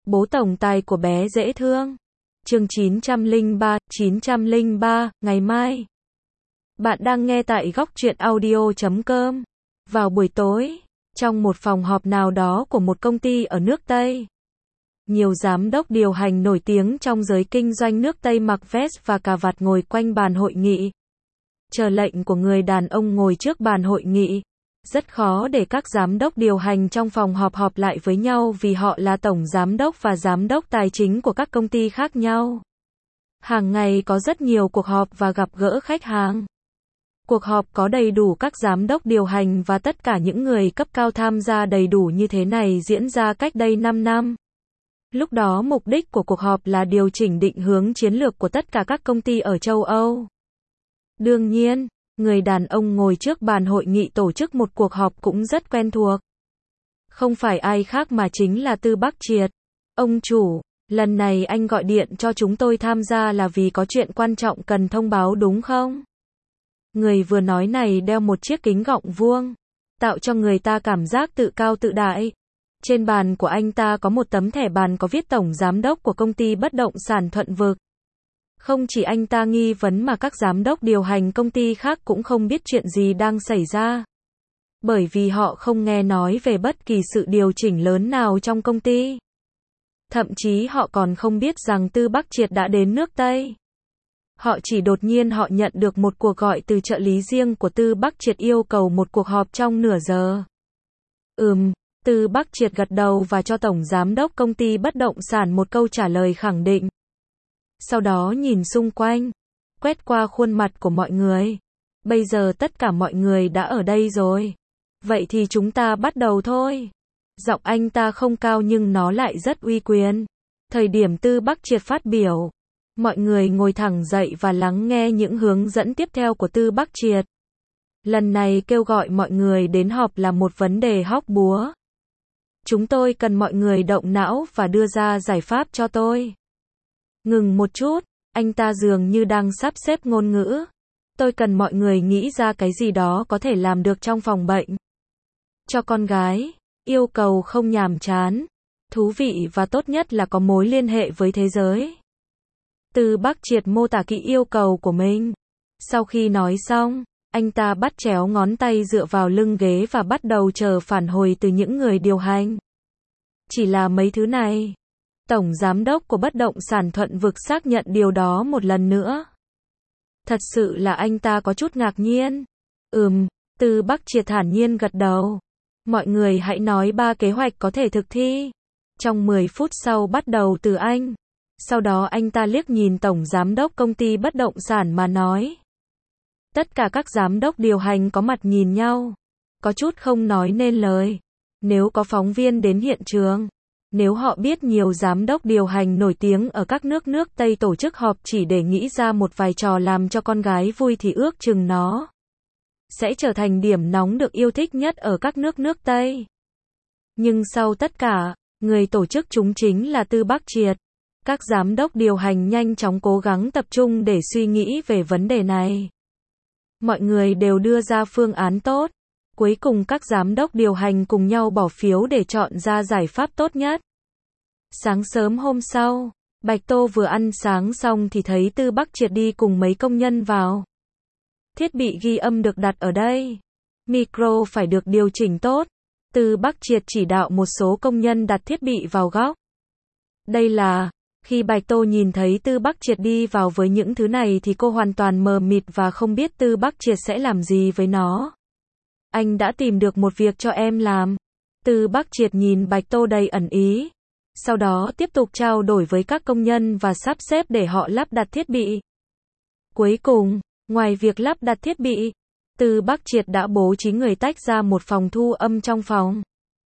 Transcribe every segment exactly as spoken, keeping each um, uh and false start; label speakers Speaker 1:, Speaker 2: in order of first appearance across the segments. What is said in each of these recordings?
Speaker 1: Bố tổng tài của bé dễ thương. Chương chín trăm lẻ ba, chín trăm lẻ ba, ngày mai. Bạn đang nghe tại góc truyện audio chấm com. Vào buổi tối, trong một phòng họp nào đó của một công ty ở nước Tây, nhiều giám đốc điều hành nổi tiếng trong giới kinh doanh nước Tây mặc vest và cà vạt ngồi quanh bàn hội nghị, chờ lệnh của người đàn ông ngồi trước bàn hội nghị. Rất khó để các giám đốc điều hành trong phòng họp họp lại với nhau vì họ là tổng giám đốc và giám đốc tài chính của các công ty khác nhau. Hàng ngày có rất nhiều cuộc họp và gặp gỡ khách hàng. Cuộc họp có đầy đủ các giám đốc điều hành và tất cả những người cấp cao tham gia đầy đủ như thế này diễn ra cách đây năm năm. Lúc đó mục đích của cuộc họp là điều chỉnh định hướng chiến lược của tất cả các công ty ở châu Âu. Đương nhiên, người đàn ông ngồi trước bàn hội nghị tổ chức một cuộc họp cũng rất quen thuộc. Không phải ai khác mà chính là Tư Bắc Triệt. Ông chủ, lần này anh gọi điện cho chúng tôi tham gia là vì có chuyện quan trọng cần thông báo đúng không? Người vừa nói này đeo một chiếc kính gọng vuông, tạo cho người ta cảm giác tự cao tự đại. Trên bàn của anh ta có một tấm thẻ bàn có viết tổng giám đốc của công ty bất động sản Thuận Vực. Không chỉ anh ta nghi vấn mà các giám đốc điều hành công ty khác cũng không biết chuyện gì đang xảy ra. Bởi vì họ không nghe nói về bất kỳ sự điều chỉnh lớn nào trong công ty. Thậm chí họ còn không biết rằng Tư Bắc Triệt đã đến nước Tây. Họ chỉ đột nhiên họ nhận được một cuộc gọi từ trợ lý riêng của Tư Bắc Triệt yêu cầu một cuộc họp trong nửa giờ. Ừm, Tư Bắc Triệt gật đầu và cho tổng giám đốc công ty bất động sản một câu trả lời khẳng định. Sau đó nhìn xung quanh, quét qua khuôn mặt của mọi người. Bây giờ tất cả mọi người đã ở đây rồi. Vậy thì chúng ta bắt đầu thôi. Giọng anh ta không cao nhưng nó lại rất uy quyền. Thời điểm Tư Bắc Triệt phát biểu, mọi người ngồi thẳng dậy và lắng nghe những hướng dẫn tiếp theo của Tư Bắc Triệt. Lần này kêu gọi mọi người đến họp là một vấn đề hóc búa. Chúng tôi cần mọi người động não và đưa ra giải pháp cho tôi. Ngừng một chút, anh ta dường như đang sắp xếp ngôn ngữ. Tôi cần mọi người nghĩ ra cái gì đó có thể làm được trong phòng bệnh. Cho con gái, yêu cầu không nhàm chán, thú vị và tốt nhất là có mối liên hệ với thế giới. Tư Bắc Triệt mô tả kỹ yêu cầu của mình. Sau khi nói xong, anh ta bắt chéo ngón tay dựa vào lưng ghế và bắt đầu chờ phản hồi từ những người điều hành. Chỉ là mấy thứ này. Tổng giám đốc của bất động sản Thuận Vực xác nhận điều đó một lần nữa. Thật sự là anh ta có chút ngạc nhiên. Ừm, Tư Bắc Triệt thản nhiên gật đầu. Mọi người hãy nói ba kế hoạch có thể thực thi. Trong mười phút sau bắt đầu từ anh. Sau đó anh ta liếc nhìn tổng giám đốc công ty bất động sản mà nói. Tất cả các giám đốc điều hành có mặt nhìn nhau. Có chút không nói nên lời. Nếu có phóng viên đến hiện trường. Nếu họ biết nhiều giám đốc điều hành nổi tiếng ở các nước nước Tây tổ chức họp chỉ để nghĩ ra một vài trò làm cho con gái vui thì ước chừng nó sẽ trở thành điểm nóng được yêu thích nhất ở các nước nước Tây. Nhưng sau tất cả, người tổ chức chúng chính là Tư Bắc Triệt. Các giám đốc điều hành nhanh chóng cố gắng tập trung để suy nghĩ về vấn đề này. Mọi người đều đưa ra phương án tốt. Cuối cùng các giám đốc điều hành cùng nhau bỏ phiếu để chọn ra giải pháp tốt nhất. Sáng sớm hôm sau, Bạch Tô vừa ăn sáng xong thì thấy Tư Bắc Triệt đi cùng mấy công nhân vào. Thiết bị ghi âm được đặt ở đây. Micro phải được điều chỉnh tốt. Tư Bắc Triệt chỉ đạo một số công nhân đặt thiết bị vào góc. Đây là, khi Bạch Tô nhìn thấy Tư Bắc Triệt đi vào với những thứ này thì cô hoàn toàn mờ mịt và không biết Tư Bắc Triệt sẽ làm gì với nó. Anh đã tìm được một việc cho em làm. Tư Bắc Triệt nhìn Bạch Tô đầy ẩn ý. Sau đó tiếp tục trao đổi với các công nhân và sắp xếp để họ lắp đặt thiết bị. Cuối cùng, ngoài việc lắp đặt thiết bị, Tư Bắc Triệt đã bố trí người tách ra một phòng thu âm trong phòng.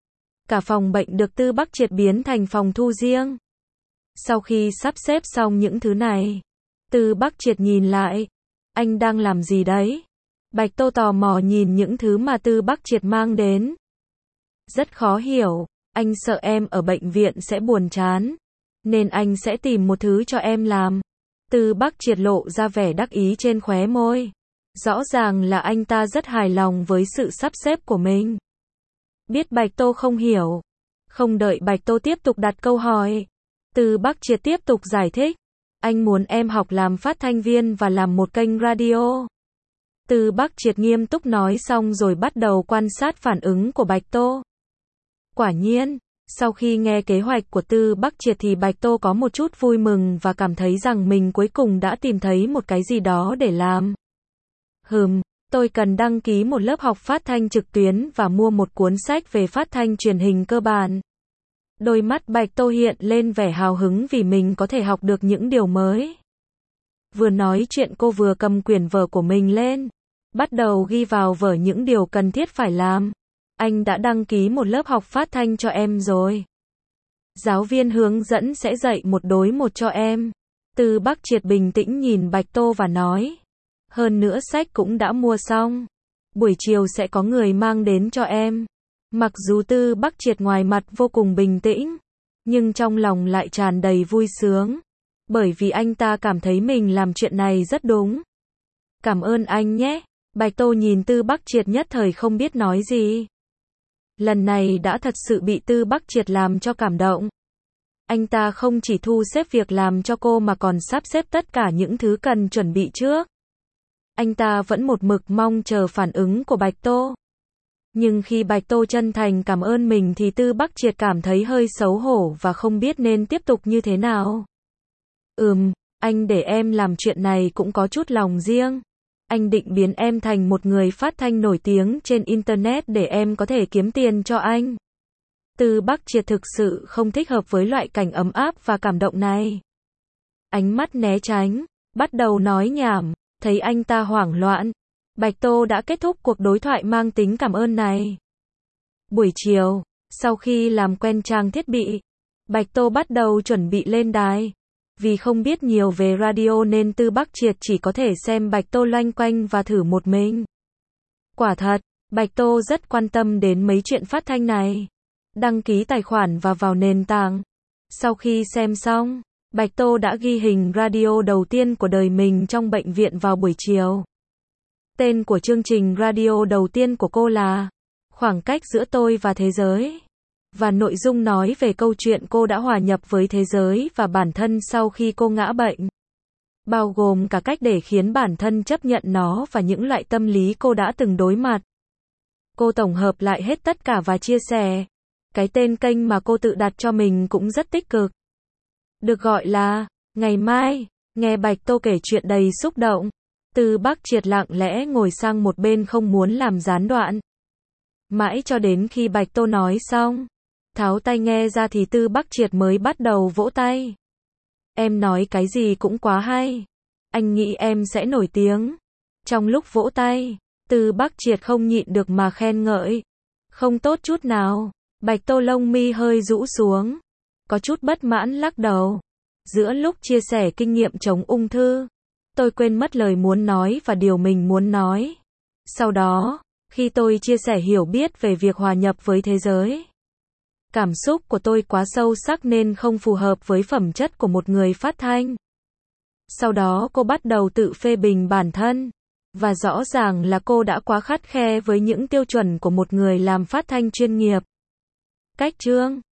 Speaker 1: Cả phòng bệnh được Tư Bắc Triệt biến thành phòng thu riêng. Sau khi sắp xếp xong những thứ này, Tư Bắc Triệt nhìn lại. Anh đang làm gì đấy? Bạch Tô tò mò nhìn những thứ mà Tư Bắc Triệt mang đến. Rất khó hiểu, anh sợ em ở bệnh viện sẽ buồn chán, nên anh sẽ tìm một thứ cho em làm. Tư Bắc Triệt lộ ra vẻ đắc ý trên khóe môi. Rõ ràng là anh ta rất hài lòng với sự sắp xếp của mình. Biết Bạch Tô không hiểu. Không đợi Bạch Tô tiếp tục đặt câu hỏi, Từ Bắc Triệt tiếp tục giải thích. Anh muốn em học làm phát thanh viên và làm một kênh radio. Từ Bắc Triệt nghiêm túc nói xong rồi bắt đầu quan sát phản ứng của Bạch Tô. Quả nhiên, sau khi nghe kế hoạch của Từ Bắc Triệt thì Bạch Tô có một chút vui mừng và cảm thấy rằng mình cuối cùng đã tìm thấy một cái gì đó để làm. Hừm, tôi cần đăng ký một lớp học phát thanh trực tuyến và mua một cuốn sách về phát thanh truyền hình cơ bản. Đôi mắt Bạch Tô hiện lên vẻ hào hứng vì mình có thể học được những điều mới. Vừa nói chuyện cô vừa cầm quyển vở của mình lên, bắt đầu ghi vào vở những điều cần thiết phải làm. Anh đã đăng ký một lớp học phát thanh cho em rồi. Giáo viên hướng dẫn sẽ dạy một đối một cho em. Từ Bắc Triệt bình tĩnh nhìn Bạch Tô và nói. Hơn nữa sách cũng đã mua xong. Buổi chiều sẽ có người mang đến cho em. Mặc dù Từ Bắc Triệt ngoài mặt vô cùng bình tĩnh, nhưng trong lòng lại tràn đầy vui sướng. Bởi vì anh ta cảm thấy mình làm chuyện này rất đúng. Cảm ơn anh nhé. Bạch Tô nhìn Từ Bắc Triệt nhất thời không biết nói gì. Lần này đã thật sự bị Từ Bắc Triệt làm cho cảm động. Anh ta không chỉ thu xếp việc làm cho cô mà còn sắp xếp tất cả những thứ cần chuẩn bị trước. Anh ta vẫn một mực mong chờ phản ứng của Bạch Tô. Nhưng khi Bạch Tô chân thành cảm ơn mình thì Từ Bắc Triệt cảm thấy hơi xấu hổ và không biết nên tiếp tục như thế nào. Ừm, anh để em làm chuyện này cũng có chút lòng riêng. Anh định biến em thành một người phát thanh nổi tiếng trên Internet để em có thể kiếm tiền cho anh. Từ Bắc Triệt thực sự không thích hợp với loại cảnh ấm áp và cảm động này. Ánh mắt né tránh, bắt đầu nói nhảm, thấy anh ta hoảng loạn. Bạch Tô đã kết thúc cuộc đối thoại mang tính cảm ơn này. Buổi chiều, sau khi làm quen trang thiết bị, Bạch Tô bắt đầu chuẩn bị lên đài. Vì không biết nhiều về radio nên Từ Bắc Triệt chỉ có thể xem Bạch Tô loanh quanh và thử một mình. Quả thật, Bạch Tô rất quan tâm đến mấy chuyện phát thanh này. Đăng ký tài khoản và vào nền tảng. Sau khi xem xong, Bạch Tô đã ghi hình radio đầu tiên của đời mình trong bệnh viện vào buổi chiều. Tên của chương trình radio đầu tiên của cô là Khoảng cách giữa tôi và thế giới. Và nội dung nói về câu chuyện cô đã hòa nhập với thế giới và bản thân sau khi cô ngã bệnh. Bao gồm cả cách để khiến bản thân chấp nhận nó và những loại tâm lý cô đã từng đối mặt. Cô tổng hợp lại hết tất cả và chia sẻ. Cái tên kênh mà cô tự đặt cho mình cũng rất tích cực. Được gọi là Ngày Mai. Nghe Bạch Tô kể chuyện đầy xúc động. Từ Bắc Triệt lặng lẽ ngồi sang một bên không muốn làm gián đoạn. Mãi cho đến khi Bạch Tô nói xong, tháo tai nghe ra thì Từ Bắc Triệt mới bắt đầu vỗ tay. Em nói cái gì cũng quá hay. Anh nghĩ em sẽ nổi tiếng. Trong lúc vỗ tay, Từ Bắc Triệt không nhịn được mà khen ngợi. Không tốt chút nào. Bạch Tô lông mi hơi rũ xuống. Có chút bất mãn lắc đầu. Giữa lúc chia sẻ kinh nghiệm chống ung thư, tôi quên mất lời muốn nói và điều mình muốn nói. Sau đó, khi tôi chia sẻ hiểu biết về việc hòa nhập với thế giới, cảm xúc của tôi quá sâu sắc nên không phù hợp với phẩm chất của một người phát thanh. Sau đó cô bắt đầu tự phê bình bản thân. Và rõ ràng là cô đã quá khắt khe với những tiêu chuẩn của một người làm phát thanh chuyên nghiệp. Cách chương